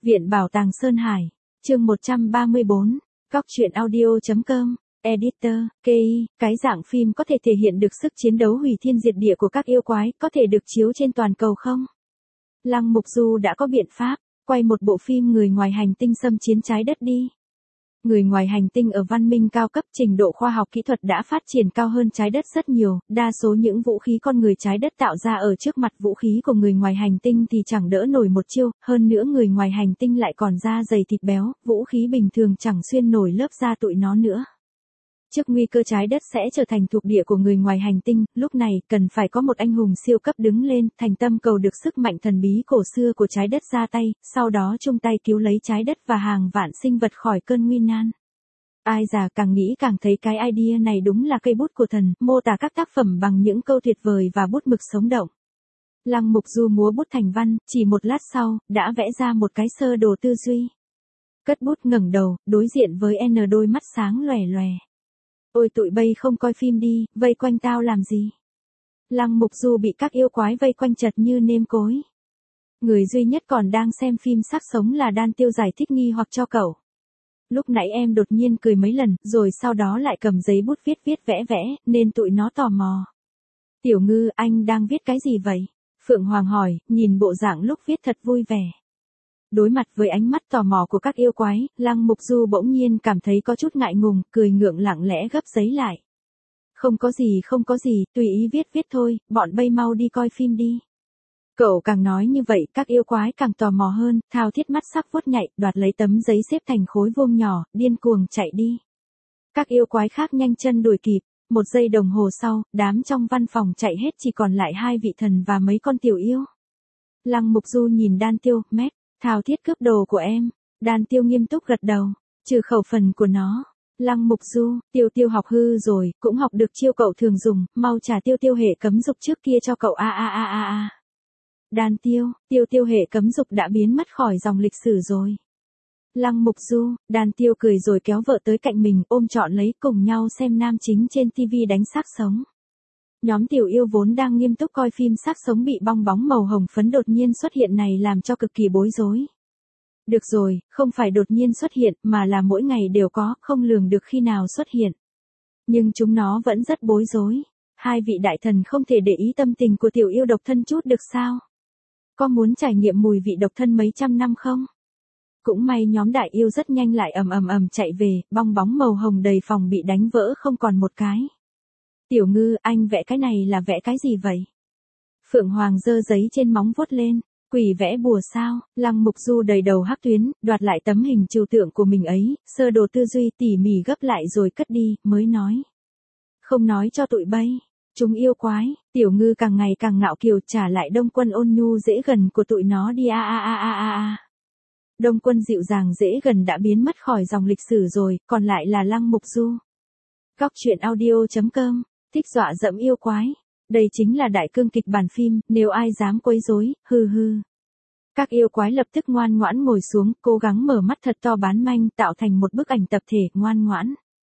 Viện Bảo tàng Sơn Hải, chương 134, Góc truyện audio.com, Editor, KI, cái dạng phim có thể thể hiện được sức chiến đấu hủy thiên diệt địa của các yêu quái, có thể được chiếu trên toàn cầu không? Lăng Mục Du đã có biện pháp, quay một bộ phim người ngoài hành tinh xâm chiến trái đất đi. Người ngoài hành tinh ở văn minh cao cấp, trình độ khoa học kỹ thuật đã phát triển cao hơn trái đất rất nhiều, đa số những vũ khí con người trái đất tạo ra ở trước mặt vũ khí của người ngoài hành tinh thì chẳng đỡ nổi một chiêu, hơn nữa người ngoài hành tinh lại còn da dày thịt béo, vũ khí bình thường chẳng xuyên nổi lớp da tụi nó nữa. Trước nguy cơ trái đất sẽ trở thành thuộc địa của người ngoài hành tinh, lúc này cần phải có một anh hùng siêu cấp đứng lên, thành tâm cầu được sức mạnh thần bí cổ xưa của trái đất ra tay, sau đó chung tay cứu lấy trái đất và hàng vạn sinh vật khỏi cơn nguy nan. Ai già càng nghĩ càng thấy cái idea này đúng là cây bút của thần, mô tả các tác phẩm bằng những câu tuyệt vời và bút mực sống động. Lăng Mục Du múa bút thành văn, chỉ một lát sau, đã vẽ ra một cái sơ đồ tư duy. Cất bút ngẩng đầu, đối diện với N đôi mắt sáng lòe lòe. Ôi tụi bay không coi phim đi, vây quanh tao làm gì? Lăng Mục Du bị các yêu quái vây quanh chật như nêm cối. Người duy nhất còn đang xem phim xác sống là Đan Tiêu giải thích nghi hoặc cho cậu. Lúc nãy em đột nhiên cười mấy lần, rồi sau đó lại cầm giấy bút viết vẽ, nên tụi nó tò mò. Tiểu Ngư, anh đang viết cái gì vậy? Phượng Hoàng hỏi, nhìn bộ dạng lúc viết thật vui vẻ. Đối mặt với ánh mắt tò mò của các yêu quái, Lăng Mục Du bỗng nhiên cảm thấy có chút ngại ngùng, cười ngượng lặng lẽ gấp giấy lại. Không có gì, tùy ý viết thôi, bọn bay mau đi coi phim đi. Cậu càng nói như vậy, các yêu quái càng tò mò hơn, thao thiết mắt sắc vuốt nhạy, đoạt lấy tấm giấy xếp thành khối vuông nhỏ, điên cuồng chạy đi. Các yêu quái khác nhanh chân đuổi kịp, 1 giây đồng hồ sau, đám trong văn phòng chạy hết chỉ còn lại 2 vị thần và mấy con tiểu yêu. Lăng Mục Du nhìn Đan Tiêu, mét. Thao thiết cướp đồ của em. Đan Tiêu nghiêm túc gật đầu, trừ khẩu phần của nó. Lăng Mục Du, Tiêu học hư rồi, cũng học được chiêu cậu thường dùng, mau trả Tiêu hệ cấm dục trước kia cho cậu a. Đan Tiêu hệ cấm dục đã biến mất khỏi dòng lịch sử rồi. Lăng Mục Du, Đan Tiêu cười rồi kéo vợ tới cạnh mình, ôm trọn lấy, cùng nhau xem nam chính trên TV đánh xác sống. Nhóm tiểu yêu vốn đang nghiêm túc coi phim xác sống bị bong bóng màu hồng phấn đột nhiên xuất hiện này làm cho cực kỳ bối rối. Được rồi, không phải đột nhiên xuất hiện mà là mỗi ngày đều có, không lường được khi nào xuất hiện. Nhưng chúng nó vẫn rất bối rối. Hai vị đại thần không thể để ý tâm tình của tiểu yêu độc thân chút được sao? Có muốn trải nghiệm mùi vị độc thân mấy trăm năm không? Cũng may nhóm đại yêu rất nhanh lại ầm chạy về, bong bóng màu hồng đầy phòng bị đánh vỡ không còn một cái. Tiểu Ngư, anh vẽ cái này là vẽ cái gì vậy? Phượng Hoàng giơ giấy trên móng vuốt lên, quỷ vẽ bùa sao? Lăng Mục Du đầy đầu hắc tuyến, đoạt lại tấm hình trừu tượng của mình ấy, sơ đồ tư duy tỉ mỉ gấp lại rồi cất đi, mới nói. Không nói cho tụi bay, chúng yêu quái. Tiểu Ngư càng ngày càng ngạo kiều, trả lại Đông Quân ôn nhu dễ gần của tụi nó đi a. Đông Quân dịu dàng dễ gần đã biến mất khỏi dòng lịch sử rồi, còn lại là Lăng Mục Du. Góc truyện audio.com, thích dọa dẫm yêu quái. Đây chính là đại cương kịch bản phim, nếu ai dám quấy rối, hừ. Các yêu quái lập tức ngoan ngoãn ngồi xuống, cố gắng mở mắt thật to bán manh, tạo thành một bức ảnh tập thể, ngoan ngoãn.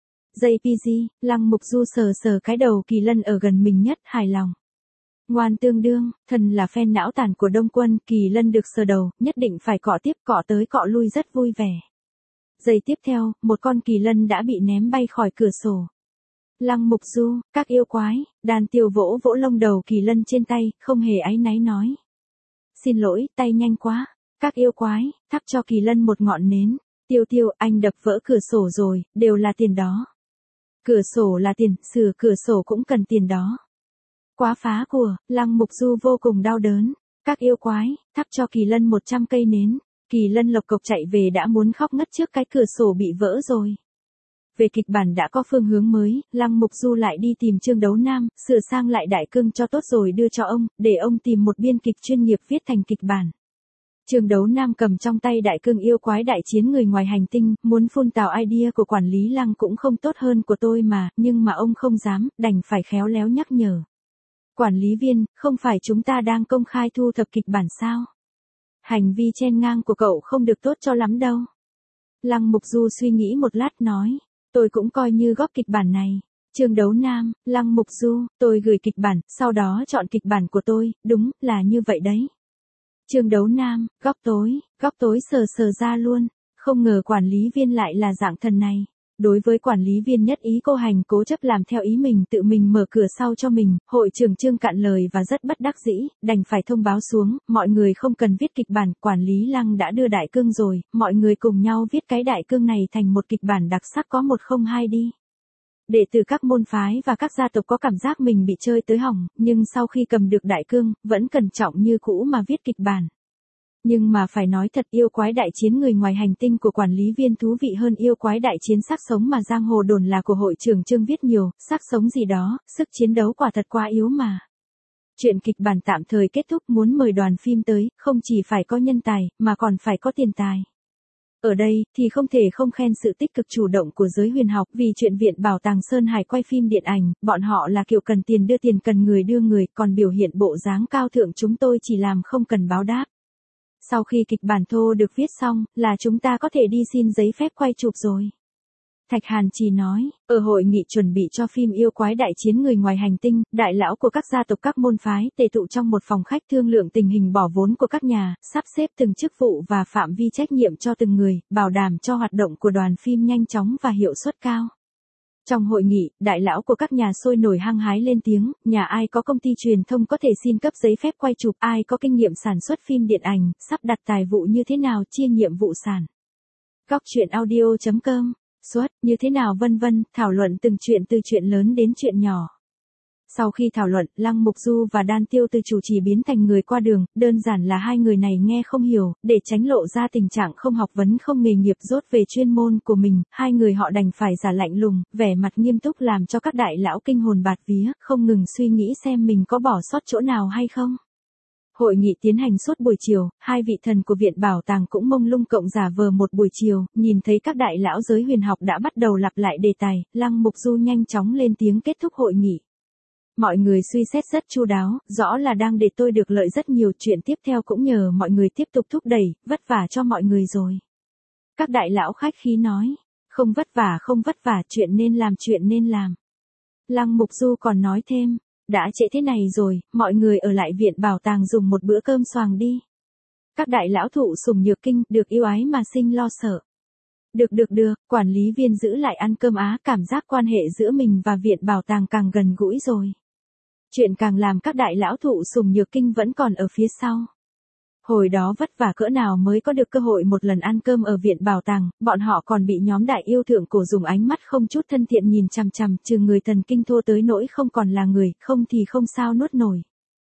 JPG, Lăng Mục Du sờ cái đầu Kỳ Lân ở gần mình nhất, hài lòng. Ngoan tương đương, thần là fan não tàn của Đông Quân, Kỳ Lân được sờ đầu, nhất định phải cọ tiếp cọ tới cọ lui rất vui vẻ. Giây tiếp theo, một con Kỳ Lân đã bị ném bay khỏi cửa sổ. Lăng Mục Du, các yêu quái, Đan Tiêu vỗ lông đầu Kỳ Lân trên tay, không hề áy náy nói. Xin lỗi, tay nhanh quá. Các yêu quái, thắp cho Kỳ Lân một ngọn nến. Tiêu, anh đập vỡ cửa sổ rồi, đều là tiền đó. Cửa sổ là tiền, sửa cửa sổ cũng cần tiền đó. Quá phá của, Lăng Mục Du vô cùng đau đớn. Các yêu quái, thắp cho Kỳ Lân 100 cây nến. Kỳ Lân lộc cộc chạy về đã muốn khóc ngất trước cái cửa sổ bị vỡ rồi. Về kịch bản đã có phương hướng mới, Lăng Mục Du lại đi tìm Trương Đấu Nam, sửa sang lại đại cương cho tốt rồi đưa cho ông, để ông tìm một biên kịch chuyên nghiệp viết thành kịch bản. Trương Đấu Nam cầm trong tay đại cương yêu quái đại chiến người ngoài hành tinh, muốn phun tào idea của quản lý Lăng cũng không tốt hơn của tôi mà, nhưng mà ông không dám, đành phải khéo léo nhắc nhở. Quản lý viên, không phải chúng ta đang công khai thu thập kịch bản sao? Hành vi chen ngang của cậu không được tốt cho lắm đâu. Lăng Mục Du suy nghĩ một lát nói. Tôi cũng coi như góp kịch bản này. Trương Đấu Nam, Lăng Mục Du, tôi gửi kịch bản, sau đó chọn kịch bản của tôi, đúng, là như vậy đấy. Chương Đấu Nam, góc tối sờ ra luôn, không ngờ quản lý viên lại là dạng thần này. Đối với quản lý viên nhất ý cô hành cố chấp làm theo ý mình tự mình mở cửa sau cho mình, hội trưởng Trương cạn lời và rất bất đắc dĩ, đành phải thông báo xuống, mọi người không cần viết kịch bản, quản lý Lăng đã đưa đại cương rồi, mọi người cùng nhau viết cái đại cương này thành một kịch bản đặc sắc có 102 đi. Đệ tử các môn phái và các gia tộc có cảm giác mình bị chơi tới hỏng, nhưng sau khi cầm được đại cương, vẫn cẩn trọng như cũ mà viết kịch bản. Nhưng mà phải nói thật, yêu quái đại chiến người ngoài hành tinh của quản lý viên thú vị hơn yêu quái đại chiến xác sống mà giang hồ đồn là của hội trưởng Trương viết nhiều, xác sống gì đó, sức chiến đấu quả thật quá yếu mà. Chuyện kịch bản tạm thời kết thúc, muốn mời đoàn phim tới, không chỉ phải có nhân tài, mà còn phải có tiền tài. Ở đây, thì không thể không khen sự tích cực chủ động của giới huyền học, vì chuyện Viện Bảo tàng Sơn Hải quay phim điện ảnh, bọn họ là kiểu cần tiền đưa tiền cần người đưa người, còn biểu hiện bộ dáng cao thượng chúng tôi chỉ làm không cần báo đáp. Sau khi kịch bản thô được viết xong, là chúng ta có thể đi xin giấy phép quay chụp rồi. Thạch Hàn Trì nói, ở hội nghị chuẩn bị cho phim yêu quái đại chiến người ngoài hành tinh, đại lão của các gia tộc các môn phái tề tụ trong một phòng khách thương lượng tình hình bỏ vốn của các nhà, sắp xếp từng chức vụ và phạm vi trách nhiệm cho từng người, bảo đảm cho hoạt động của đoàn phim nhanh chóng và hiệu suất cao. Trong hội nghị, đại lão của các nhà sôi nổi hăng hái lên tiếng, nhà ai có công ty truyền thông có thể xin cấp giấy phép quay chụp, ai có kinh nghiệm sản xuất phim điện ảnh, sắp đặt tài vụ như thế nào chia nhiệm vụ sản. Góc truyện audio.com, xuất, như thế nào vân vân, thảo luận từng chuyện từ chuyện lớn đến chuyện nhỏ. Sau khi thảo luận, Lăng Mục Du và Đan Tiêu từ chủ trì biến thành người qua đường, đơn giản là hai người này nghe không hiểu, để tránh lộ ra tình trạng không học vấn không nghề nghiệp dốt về chuyên môn của mình, hai người họ đành phải giả lạnh lùng, vẻ mặt nghiêm túc làm cho các đại lão kinh hồn bạt vía, không ngừng suy nghĩ xem mình có bỏ sót chỗ nào hay không. Hội nghị tiến hành suốt buổi chiều, hai vị thần của Viện Bảo tàng cũng mông lung cộng giả vờ một buổi chiều, nhìn thấy các đại lão giới huyền học đã bắt đầu lặp lại đề tài, Lăng Mục Du nhanh chóng lên tiếng kết thúc hội nghị. Mọi người suy xét rất chu đáo, rõ là đang để tôi được lợi rất nhiều, chuyện tiếp theo cũng nhờ mọi người tiếp tục thúc đẩy, vất vả cho mọi người rồi. Các đại lão khách khí nói, không vất vả, chuyện nên làm. Lăng Mục Du còn nói thêm, đã trễ thế này rồi, mọi người ở lại Viện Bảo tàng dùng một bữa cơm xoàng đi. Các đại lão thụ sủng nhược kinh, được yêu ái mà sinh lo sợ. Được, quản lý viên giữ lại ăn cơm á, cảm giác quan hệ giữa mình và Viện Bảo tàng càng gần gũi rồi. Chuyện càng làm các đại lão thụ sủng nhược kinh vẫn còn ở phía sau. Hồi đó vất vả cỡ nào mới có được cơ hội một lần ăn cơm ở Viện Bảo tàng, bọn họ còn bị nhóm đại yêu thượng cổ dùng ánh mắt không chút thân thiện nhìn chằm chằm, trừ người thần kinh thô tới nỗi không còn là người, không thì không sao nuốt nổi.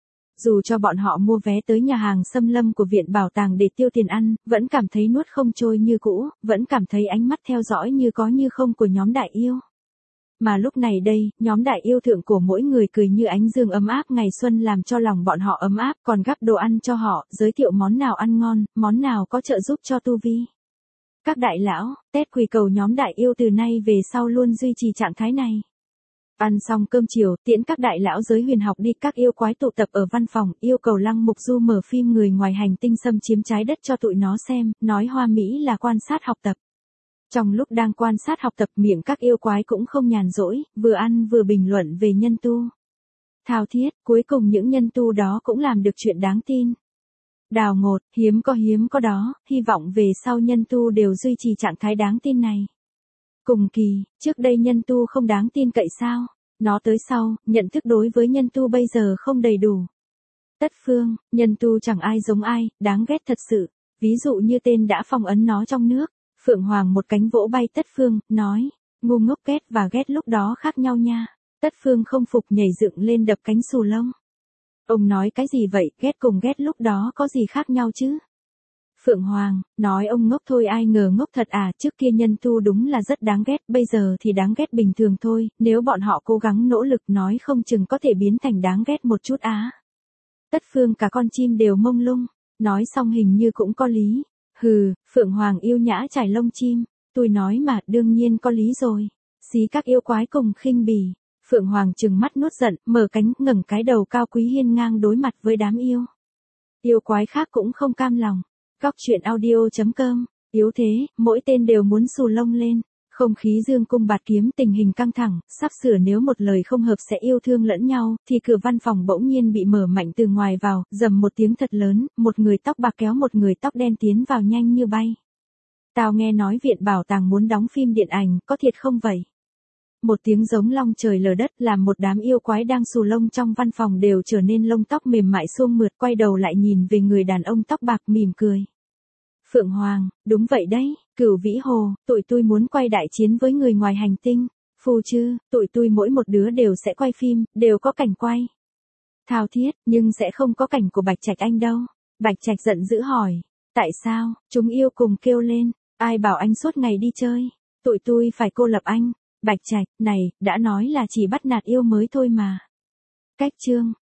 Dù cho bọn họ mua vé tới nhà hàng xâm lâm của Viện Bảo tàng để tiêu tiền ăn, vẫn cảm thấy nuốt không trôi như cũ, vẫn cảm thấy ánh mắt theo dõi như có như không của nhóm đại yêu. Mà lúc này đây, nhóm đại yêu thượng cổ mỗi người cười như ánh dương ấm áp ngày xuân làm cho lòng bọn họ ấm áp, còn gắp đồ ăn cho họ, giới thiệu món nào ăn ngon, món nào có trợ giúp cho tu vi. Các đại lão, Tết quỳ cầu nhóm đại yêu từ nay về sau luôn duy trì trạng thái này. Ăn xong cơm chiều, tiễn các đại lão giới huyền học đi, các yêu quái tụ tập ở văn phòng, yêu cầu Lăng Mục Du mở phim người ngoài hành tinh xâm chiếm trái đất cho tụi nó xem, nói hoa mỹ là quan sát học tập. Trong lúc đang quan sát học tập, miệng các yêu quái cũng không nhàn rỗi, vừa ăn vừa bình luận về nhân tu. Thao thiết, cuối cùng những nhân tu đó cũng làm được chuyện đáng tin. Đào ngột, hiếm có đó, hy vọng về sau nhân tu đều duy trì trạng thái đáng tin này. Cùng kỳ, trước đây nhân tu không đáng tin cậy sao? Nó tới sau, nhận thức đối với nhân tu bây giờ không đầy đủ. Tất Phương, nhân tu chẳng ai giống ai, đáng ghét thật sự. Ví dụ như tên đã phong ấn nó trong nước. Phượng Hoàng một cánh vỗ bay Tất Phương, nói, ngu ngốc ghét và ghét lúc đó khác nhau nha. Tất Phương không phục nhảy dựng lên đập cánh xù lông. Ông nói cái gì vậy, ghét cùng ghét lúc đó có gì khác nhau chứ? Phượng Hoàng, nói ông ngốc thôi, ai ngờ ngốc thật à, trước kia nhân tu đúng là rất đáng ghét, bây giờ thì đáng ghét bình thường thôi, nếu bọn họ cố gắng nỗ lực nói không chừng có thể biến thành đáng ghét một chút á. Tất Phương cả con chim đều mông lung, nói xong hình như cũng có lý. Hừ, Phượng Hoàng yêu nhã trải lông chim, tôi nói mà, đương nhiên có lý rồi. Xí các yêu quái cùng khinh bỉ. Phượng Hoàng trừng mắt nuốt giận, mở cánh, ngẩng cái đầu cao quý hiên ngang đối mặt với đám yêu. Yêu quái khác cũng không cam lòng. Góc truyện audio.com, yếu thế, mỗi tên đều muốn xù lông lên. Không khí dương cung bạt kiếm, tình hình căng thẳng, sắp sửa nếu một lời không hợp sẽ yêu thương lẫn nhau, thì cửa văn phòng bỗng nhiên bị mở mạnh từ ngoài vào, rầm một tiếng thật lớn, một người tóc bạc kéo một người tóc đen tiến vào nhanh như bay. Tao nghe nói viện bảo tàng muốn đóng phim điện ảnh, có thiệt không vậy? Một tiếng giống long trời lở đất làm một đám yêu quái đang xù lông trong văn phòng đều trở nên lông tóc mềm mại suông mượt, quay đầu lại nhìn về người đàn ông tóc bạc mỉm cười. Phượng Hoàng, đúng vậy đấy, Cửu Vĩ Hồ, tụi tôi muốn quay đại chiến với người ngoài hành tinh. Phù Trư, tụi tôi mỗi một đứa đều sẽ quay phim, đều có cảnh quay. Thao Thiết, nhưng sẽ không có cảnh của Bạch Trạch anh đâu. Bạch Trạch giận dữ hỏi. Tại sao? Chúng yêu cùng kêu lên. Ai bảo anh suốt ngày đi chơi? Tụi tôi phải cô lập anh. Bạch Trạch, này, đã nói là chỉ bắt nạt yêu mới thôi mà. Cách chương.